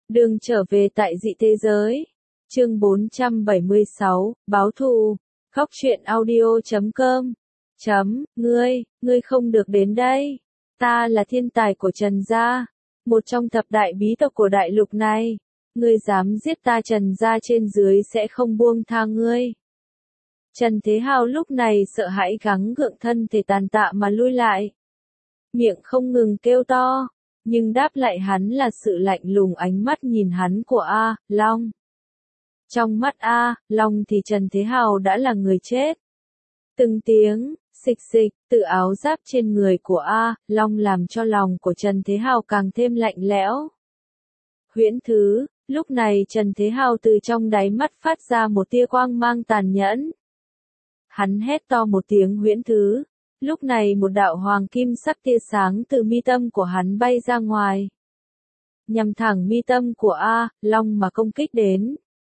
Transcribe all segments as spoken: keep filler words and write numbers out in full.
Đường trở về tại dị thế giới. Chương bốn trăm bảy mươi sáu, báo thù. Khóc chuyện audio chấm com. Chấm, ngươi, ngươi không được đến đây. Ta là thiên tài của Trần gia, một trong thập đại bí tộc của đại lục này. Ngươi dám giết ta, Trần gia trên dưới sẽ không buông tha ngươi. Trần Thế Hào lúc này sợ hãi gắng gượng thân thể tàn tạ mà lui lại. Miệng không ngừng kêu to, nhưng đáp lại hắn là sự lạnh lùng ánh mắt nhìn hắn của A, Long. Trong mắt A, Long thì Trần Thế Hào đã là người chết. Từng tiếng, xịch xịch, từ áo giáp trên người của A, Long làm cho lòng của Trần Thế Hào càng thêm lạnh lẽo. Huyễn Thứ, lúc này Trần Thế Hào từ trong đáy mắt phát ra một tia quang mang tàn nhẫn. Hắn hét to một tiếng Huyễn Thứ. Lúc này một đạo hoàng kim sắc tia sáng từ mi tâm của hắn bay ra ngoài. Nhằm thẳng mi tâm của A, Long mà công kích đến.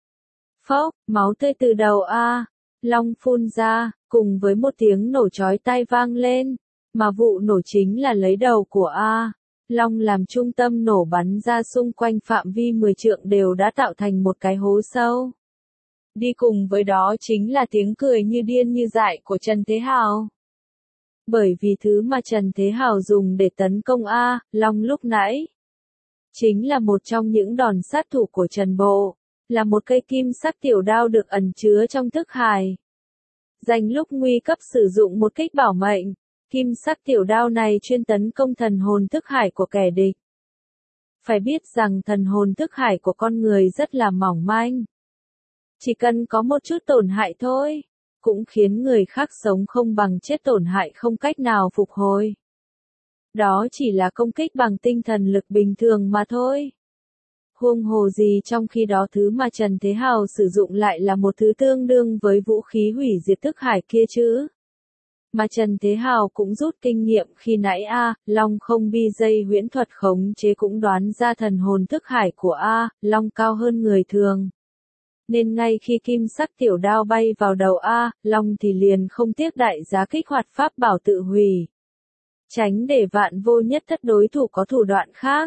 Phốc, máu tươi từ đầu A, Long phun ra, cùng với một tiếng nổ chói tai vang lên. Mà vụ nổ chính là lấy đầu của A, Long làm trung tâm nổ bắn ra xung quanh phạm vi mười trượng đều đã tạo thành một cái hố sâu. Đi cùng với đó chính là tiếng cười như điên như dại của Trần Thế Hào. Bởi vì thứ mà Trần Thế Hào dùng để tấn công A, Long lúc nãy, chính là một trong những đòn sát thủ của Trần Bộ, là một cây kim sắc tiểu đao được ẩn chứa trong thức hải. Dành lúc nguy cấp sử dụng một kích bảo mệnh, kim sắc tiểu đao này chuyên tấn công thần hồn thức hải của kẻ địch. Phải biết rằng thần hồn thức hải của con người rất là mỏng manh. Chỉ cần có một chút tổn hại thôi, cũng khiến người khác sống không bằng chết, tổn hại không cách nào phục hồi. Đó chỉ là công kích bằng tinh thần lực bình thường mà thôi. Huống hồ gì trong khi đó thứ mà Trần Thế Hào sử dụng lại là một thứ tương đương với vũ khí hủy diệt thức hải kia chứ. Mà Trần Thế Hào cũng rút kinh nghiệm khi nãy A, Long không bi dây huyễn thuật khống chế cũng đoán ra thần hồn thức hải của A, Long cao hơn người thường. Nên ngay khi kim sắc tiểu đao bay vào đầu A, Long thì liền không tiếc đại giá kích hoạt pháp bảo tự hủy. Tránh để vạn vô nhất thất đối thủ có thủ đoạn khác.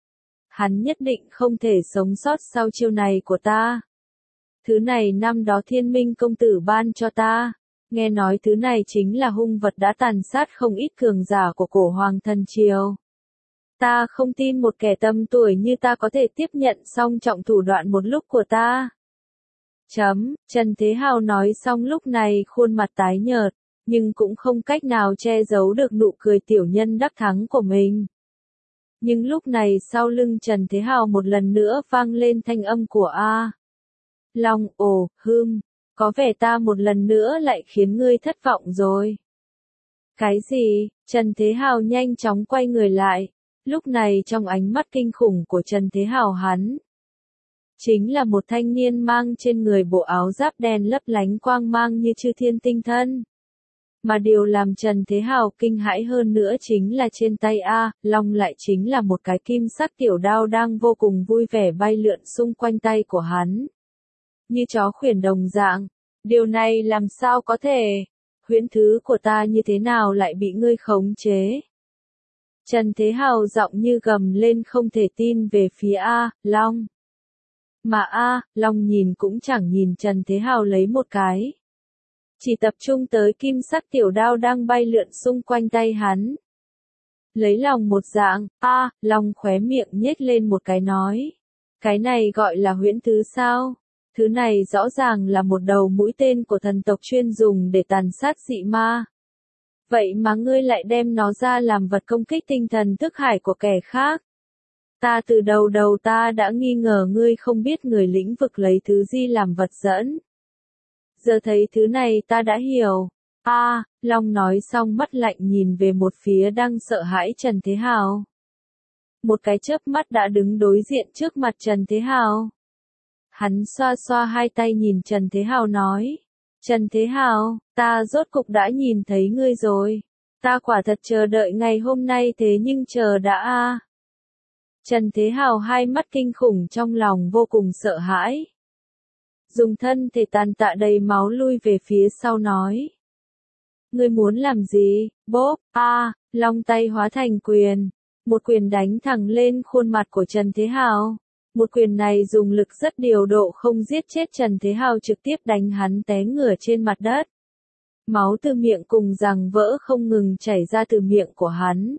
Hắn nhất định không thể sống sót sau chiêu này của ta. Thứ này năm đó Thiên Minh công tử ban cho ta. Nghe nói thứ này chính là hung vật đã tàn sát không ít cường giả của cổ hoàng thần triều. Ta không tin một kẻ tầm tuổi như ta có thể tiếp nhận song trọng thủ đoạn một lúc của ta. Chấm, Trần Thế Hào nói xong lúc này khuôn mặt tái nhợt, nhưng cũng không cách nào che giấu được nụ cười tiểu nhân đắc thắng của mình. Nhưng lúc này sau lưng Trần Thế Hào một lần nữa vang lên thanh âm của A. Long, ồ, hưm, có vẻ ta một lần nữa lại khiến ngươi thất vọng rồi. Cái gì? Trần Thế Hào nhanh chóng quay người lại, lúc này trong ánh mắt kinh khủng của Trần Thế Hào hắn. Chính là một thanh niên mang trên người bộ áo giáp đen lấp lánh quang mang như chư thiên tinh thân. Mà điều làm Trần Thế Hào kinh hãi hơn nữa chính là trên tay A, Long lại chính là một cái kim sắc tiểu đao đang vô cùng vui vẻ bay lượn xung quanh tay của hắn. Như chó khuyển đồng dạng. Điều này làm sao có thể? Huyễn Thứ của ta như thế nào lại bị ngươi khống chế? Trần Thế Hào giọng như gầm lên không thể tin về phía A, Long. Mà A, Long nhìn cũng chẳng nhìn Trần Thế Hào lấy một cái. Chỉ tập trung tới kim sắc tiểu đao đang bay lượn xung quanh tay hắn. Lấy lòng một dạng, A, Long khóe miệng nhếch lên một cái nói. Cái này gọi là Huyễn Thứ sao? Thứ này rõ ràng là một đầu mũi tên của thần tộc chuyên dùng để tàn sát dị ma. Vậy mà ngươi lại đem nó ra làm vật công kích tinh thần thức hải của kẻ khác. Ta từ đầu đầu ta đã nghi ngờ ngươi không biết người lĩnh vực lấy thứ gì làm vật dẫn. Giờ thấy thứ này ta đã hiểu. A, Long nói xong mắt lạnh nhìn về một phía đang sợ hãi Trần Thế Hào. Một cái chớp mắt đã đứng đối diện trước mặt Trần Thế Hào. Hắn xoa xoa hai tay nhìn Trần Thế Hào nói. Trần Thế Hào, ta rốt cục đã nhìn thấy ngươi rồi. Ta quả thật chờ đợi ngày hôm nay thế nhưng chờ đã a. Trần Thế Hào hai mắt kinh khủng trong lòng vô cùng sợ hãi. Dùng thân thể tàn tạ đầy máu lui về phía sau nói. Ngươi muốn làm gì? Bốp, a, Long tay hóa thành quyền. Một quyền đánh thẳng lên khuôn mặt của Trần Thế Hào. Một quyền này dùng lực rất điều độ không giết chết Trần Thế Hào, trực tiếp đánh hắn té ngửa trên mặt đất. Máu từ miệng cùng răng vỡ không ngừng chảy ra từ miệng của hắn.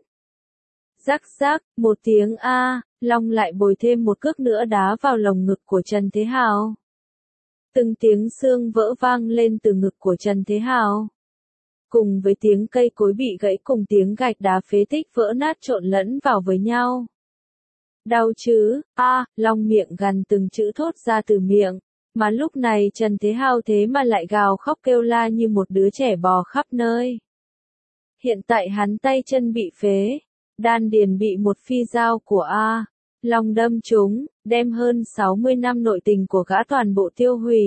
Rắc rắc, một tiếng a, Long lại bồi thêm một cước nữa đá vào lồng ngực của Trần Thế Hào. Từng tiếng xương vỡ vang lên từ ngực của Trần Thế Hào. Cùng với tiếng cây cối bị gãy cùng tiếng gạch đá phế tích vỡ nát trộn lẫn vào với nhau. Đau chứ, a, Long miệng gằn từng chữ thốt ra từ miệng. Mà lúc này Trần Thế Hào thế mà lại gào khóc kêu la như một đứa trẻ bò khắp nơi. Hiện tại hắn tay chân bị phế, đan điền bị một phi dao của A. Long đâm trúng, đem hơn sáu mươi năm nội tình của gã toàn bộ tiêu hủy.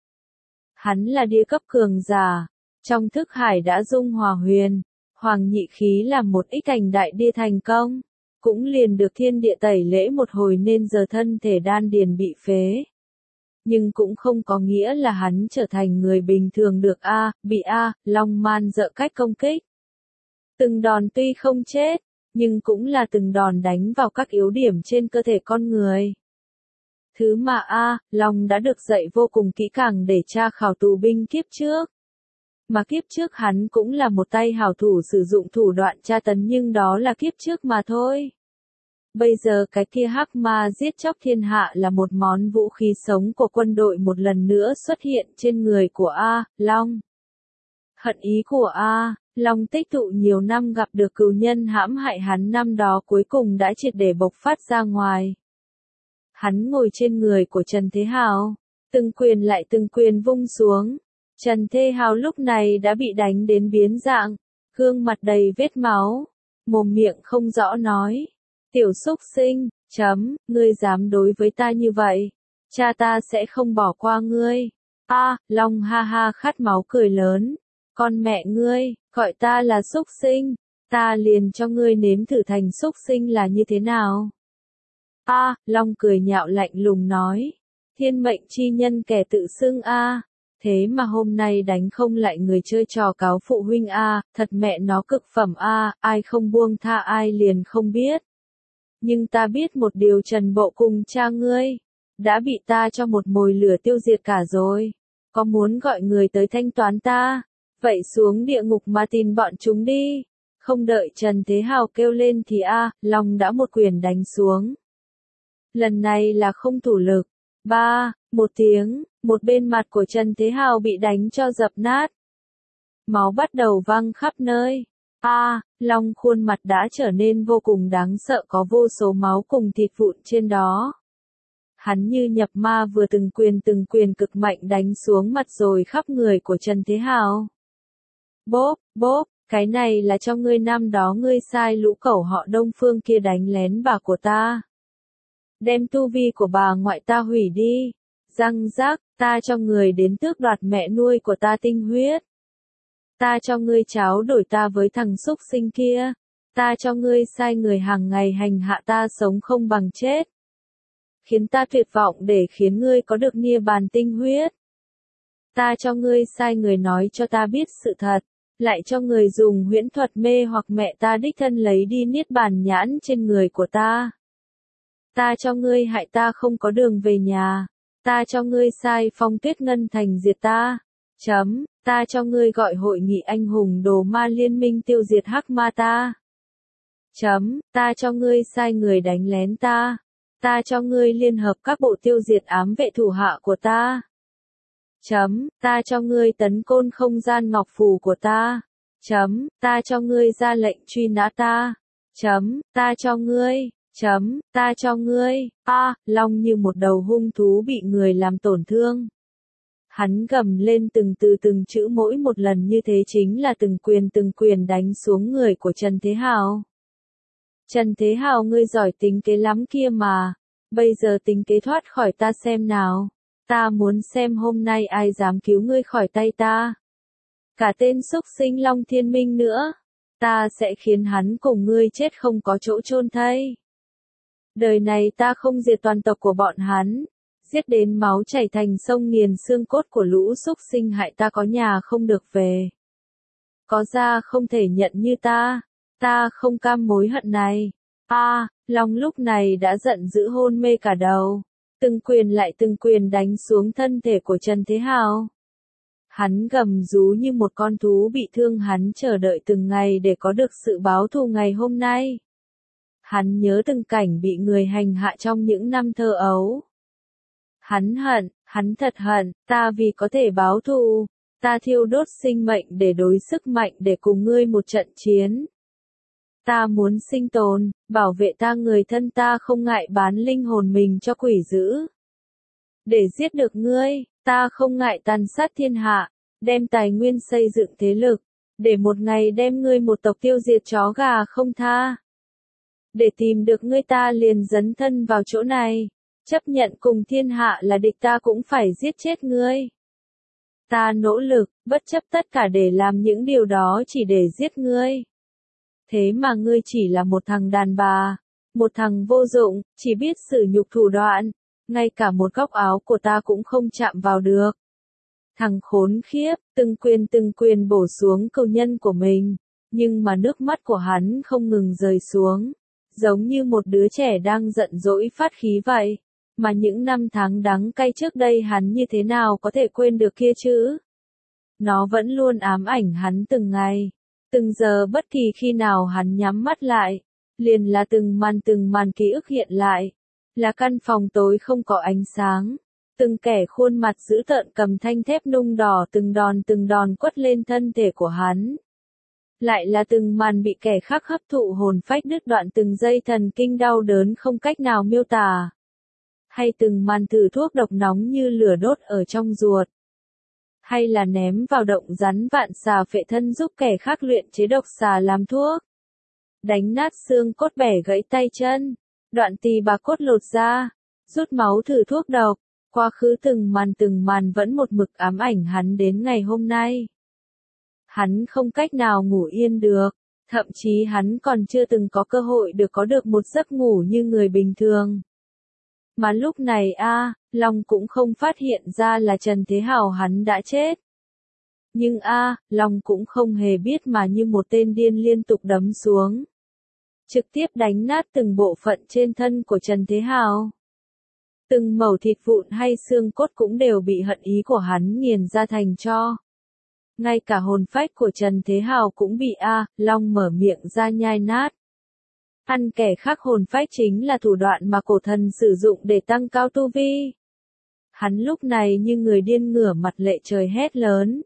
Hắn là địa cấp cường giả, trong thức hải đã dung hòa huyền, hoàng nhị khí làm một ít cảnh đại địa thành công, cũng liền được thiên địa tẩy lễ một hồi nên giờ thân thể đan điền bị phế. Nhưng cũng không có nghĩa là hắn trở thành người bình thường được A, bị A, Long man dợ cách công kích. Từng đòn tuy không chết, nhưng cũng là từng đòn đánh vào các yếu điểm trên cơ thể con người. Thứ mà A, Long đã được dạy vô cùng kỹ càng để tra khảo tù binh kiếp trước. Mà kiếp trước hắn cũng là một tay hảo thủ sử dụng thủ đoạn tra tấn nhưng đó là kiếp trước mà thôi. Bây giờ cái kia hắc ma giết chóc thiên hạ là một món vũ khí sống của quân đội một lần nữa xuất hiện trên người của A, Long. Hận ý của A, Long tích tụ nhiều năm gặp được cừu nhân hãm hại hắn năm đó cuối cùng đã triệt để bộc phát ra ngoài. Hắn ngồi trên người của Trần Thế Hào, từng quyền lại từng quyền vung xuống. Trần Thế Hào lúc này đã bị đánh đến biến dạng, gương mặt đầy vết máu, mồm miệng không rõ nói. Tiểu xúc sinh, chấm, ngươi dám đối với ta như vậy, cha ta sẽ không bỏ qua ngươi. A, Long ha ha khát máu cười lớn, con mẹ ngươi, gọi ta là xúc sinh, ta liền cho ngươi nếm thử thành xúc sinh là như thế nào. A, Long cười nhạo lạnh lùng nói, thiên mệnh chi nhân kẻ tự xưng A, thế mà hôm nay đánh không lại người chơi trò cáo phụ huynh A, thật mẹ nó cực phẩm A, ai không buông tha ai liền không biết. Nhưng ta biết một điều, Trần Bộ cùng cha ngươi đã bị ta cho một mồi lửa tiêu diệt cả rồi. Có muốn gọi người tới thanh toán ta? Vậy xuống địa ngục mà tìm bọn chúng đi. Không đợi Trần Thế Hào kêu lên thì a, Long đã một quyền đánh xuống. Lần này là không thủ lực. Ba, một tiếng, một bên mặt của Trần Thế Hào bị đánh cho dập nát. Máu bắt đầu văng khắp nơi. A, à, Long khuôn mặt đã trở nên vô cùng đáng sợ, có vô số máu cùng thịt vụn trên đó. Hắn như nhập ma vừa từng quyền từng quyền cực mạnh đánh xuống mặt rồi khắp người của Trần Thế Hào. Bốp, bốp, cái này là cho ngươi năm đó ngươi sai lũ cẩu họ Đông Phương kia đánh lén bà của ta. Đem tu vi của bà ngoại ta hủy đi. Răng rác, ta cho người đến tước đoạt mẹ nuôi của ta tinh huyết. Ta cho ngươi cháo đổi ta với thằng xúc sinh kia. Ta cho ngươi sai người hàng ngày hành hạ ta sống không bằng chết. Khiến ta tuyệt vọng để khiến ngươi có được nia bàn tinh huyết. Ta cho ngươi sai người nói cho ta biết sự thật. Lại cho người dùng huyễn thuật mê hoặc mẹ ta đích thân lấy đi niết bàn nhãn trên người của ta. Ta cho ngươi hại ta không có đường về nhà. Ta cho ngươi sai Phong Tuyết Ngân Thành diệt ta. Chấm, ta cho ngươi gọi hội nghị anh hùng đồ ma liên minh tiêu diệt hắc ma ta. Chấm, ta cho ngươi sai người đánh lén ta. Ta cho ngươi liên hợp các bộ tiêu diệt ám vệ thủ hạ của ta. Chấm, ta cho ngươi tấn côn không gian ngọc phù của ta. Chấm, ta cho ngươi ra lệnh truy nã ta. Chấm, ta cho ngươi. Chấm, ta cho ngươi. A, à, Long như một đầu hung thú bị người làm tổn thương. Hắn gầm lên từng từ từng chữ, mỗi một lần như thế chính là từng quyền từng quyền đánh xuống người của Trần Thế Hào. Trần Thế Hào, ngươi giỏi tính kế lắm kia mà. Bây giờ tính kế thoát khỏi ta xem nào. Ta muốn xem hôm nay ai dám cứu ngươi khỏi tay ta. Cả tên xúc sinh Long Thiên Minh nữa. Ta sẽ khiến hắn cùng ngươi chết không có chỗ chôn thây. Đời này ta không diệt toàn tộc của bọn hắn. Giết đến máu chảy thành sông, nghiền xương cốt của lũ xúc sinh hại ta có nhà không được về. Có da không thể nhận như ta. Ta không cam mối hận này. A, à, Long lúc này đã giận dữ hôn mê cả đầu. Từng quyền lại từng quyền đánh xuống thân thể của Trần Thế Hào. Hắn gầm rú như một con thú bị thương, hắn chờ đợi từng ngày để có được sự báo thù ngày hôm nay. Hắn nhớ từng cảnh bị người hành hạ trong những năm thơ ấu. Hắn hận, hắn thật hận, ta vì có thể báo thù, ta thiêu đốt sinh mệnh để đối sức mạnh để cùng ngươi một trận chiến. Ta muốn sinh tồn, bảo vệ ta, người thân ta không ngại bán linh hồn mình cho quỷ dữ. Để giết được ngươi, ta không ngại tàn sát thiên hạ, đem tài nguyên xây dựng thế lực, để một ngày đem ngươi một tộc tiêu diệt chó gà không tha. Để tìm được ngươi ta liền dấn thân vào chỗ này, chấp nhận cùng thiên hạ là địch, ta cũng phải giết chết ngươi. Ta nỗ lực, bất chấp tất cả để làm những điều đó chỉ để giết ngươi. Thế mà ngươi chỉ là một thằng đàn bà, một thằng vô dụng, chỉ biết sử nhục thủ đoạn, ngay cả một góc áo của ta cũng không chạm vào được. Thằng khốn khiếp, từng quyền từng quyền bổ xuống cừu nhân của mình, nhưng mà nước mắt của hắn không ngừng rơi xuống, giống như một đứa trẻ đang giận dỗi phát khí vậy. Mà những năm tháng đắng cay trước đây hắn như thế nào có thể quên được kia chứ? Nó vẫn luôn ám ảnh hắn từng ngày, từng giờ, bất kỳ khi nào hắn nhắm mắt lại, liền là từng màn từng màn ký ức hiện lại. Là căn phòng tối không có ánh sáng, từng kẻ khuôn mặt dữ tợn cầm thanh thép nung đỏ từng đòn từng đòn quất lên thân thể của hắn. Lại là từng màn bị kẻ khác hấp thụ hồn phách đứt đoạn từng dây thần kinh đau đớn không cách nào miêu tả. Hay từng màn thử thuốc độc nóng như lửa đốt ở trong ruột. Hay là ném vào động rắn vạn xà phệ thân giúp kẻ khác luyện chế độc xà làm thuốc. Đánh nát xương cốt, bẻ gãy tay chân, đoạn tỳ bà cốt lột ra, rút máu thử thuốc độc. Quá khứ từng màn từng màn vẫn một mực ám ảnh hắn đến ngày hôm nay. Hắn không cách nào ngủ yên được, thậm chí hắn còn chưa từng có cơ hội được có được một giấc ngủ như người bình thường. Mà lúc này a, à, Long cũng không phát hiện ra là Trần Thế Hào hắn đã chết. Nhưng a, à, Long cũng không hề biết mà như một tên điên liên tục đấm xuống. Trực tiếp đánh nát từng bộ phận trên thân của Trần Thế Hào. Từng mẩu thịt vụn hay xương cốt cũng đều bị hận ý của hắn nghiền ra thành tro. Ngay cả hồn phách của Trần Thế Hào cũng bị a, à, Long mở miệng ra nhai nát. Ăn kẻ khác hồn phách chính là thủ đoạn mà cổ thần sử dụng để tăng cao tu vi. Hắn lúc này như người điên ngửa mặt lệ trời hét lớn.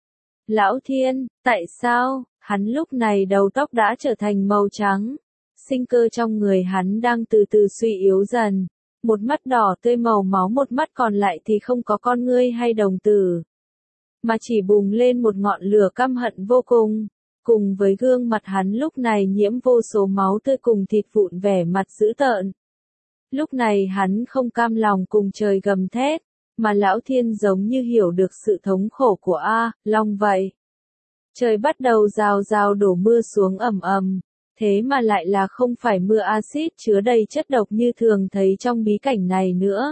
Lão Thiên, tại sao? Hắn lúc này đầu tóc đã trở thành màu trắng. Sinh cơ trong người hắn đang từ từ suy yếu dần. Một mắt đỏ tươi màu máu, một mắt còn lại thì không có con ngươi hay đồng tử. Mà chỉ bùng lên một ngọn lửa căm hận vô cùng. Cùng với gương mặt hắn lúc này nhiễm vô số máu tươi cùng thịt vụn, vẻ mặt dữ tợn. Lúc này hắn không cam lòng cùng trời gầm thét, mà Lão Thiên giống như hiểu được sự thống khổ của A, Long vậy. Trời bắt đầu rào rào đổ mưa xuống ầm ầm, thế mà lại là không phải mưa axit chứa đầy chất độc như thường thấy trong bí cảnh này nữa.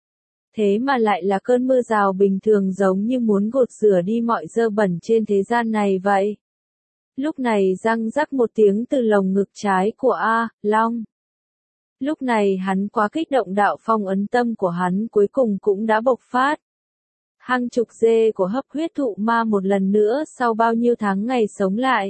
Thế mà lại là cơn mưa rào bình thường giống như muốn gột rửa đi mọi dơ bẩn trên thế gian này vậy. Lúc này răng rắc một tiếng từ lồng ngực trái của A, Long. Lúc này hắn quá kích động, đạo phong ấn tâm của hắn cuối cùng cũng đã bộc phát. Hàng chục dê của hấp huyết thụ ma một lần nữa sau bao nhiêu tháng ngày sống lại.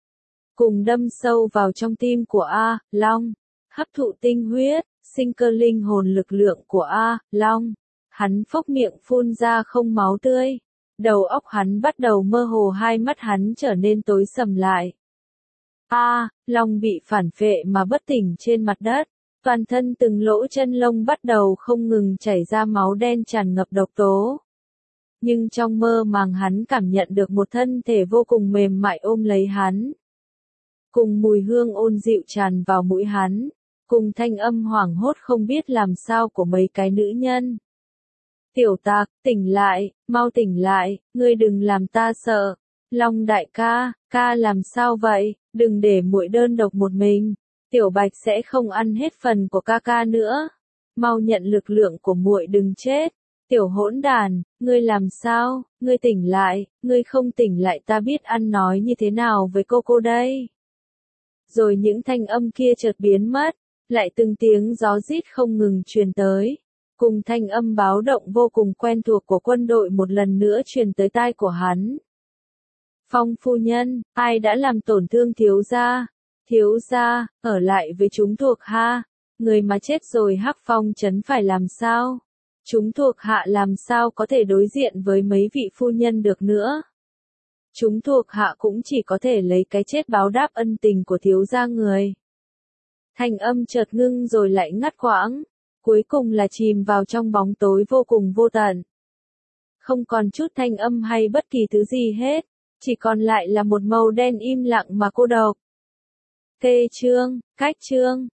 Cùng đâm sâu vào trong tim của A, Long. Hấp thụ tinh huyết, sinh cơ linh hồn lực lượng của A, Long. Hắn phốc miệng phun ra không máu tươi. Đầu óc hắn bắt đầu mơ hồ, hai mắt hắn trở nên tối sầm lại. A, à, Long bị phản phệ mà bất tỉnh trên mặt đất. Toàn thân từng lỗ chân lông bắt đầu không ngừng chảy ra máu đen tràn ngập độc tố. Nhưng trong mơ màng hắn cảm nhận được một thân thể vô cùng mềm mại ôm lấy hắn. Cùng mùi hương ôn dịu tràn vào mũi hắn. Cùng thanh âm hoảng hốt không biết làm sao của mấy cái nữ nhân. Tiểu Tạc, tỉnh lại, mau tỉnh lại, ngươi đừng làm ta sợ. Long đại ca, ca làm sao vậy, đừng để muội đơn độc một mình. Tiểu Bạch sẽ không ăn hết phần của ca ca nữa. Mau nhận lực lượng của muội, đừng chết. Tiểu hỗn đàn, ngươi làm sao, ngươi tỉnh lại, ngươi không tỉnh lại ta biết ăn nói như thế nào với cô cô đây. Rồi những thanh âm kia chợt biến mất, lại từng tiếng gió rít không ngừng truyền tới, cùng thanh âm báo động vô cùng quen thuộc của quân đội một lần nữa truyền tới tai của hắn. Phong phu nhân, ai đã làm tổn thương thiếu gia? Thiếu gia, ở lại với chúng thuộc hạ, người mà chết rồi Hắc Phong trấn phải làm sao? Chúng thuộc hạ làm sao có thể đối diện với mấy vị phu nhân được nữa? Chúng thuộc hạ cũng chỉ có thể lấy cái chết báo đáp ân tình của thiếu gia người. Thanh âm chợt ngưng rồi lại ngắt quãng, cuối cùng là chìm vào trong bóng tối vô cùng vô tận. Không còn chút thanh âm hay bất kỳ thứ gì hết, chỉ còn lại là một màu đen im lặng mà cô độc. Tê chương, cách chương.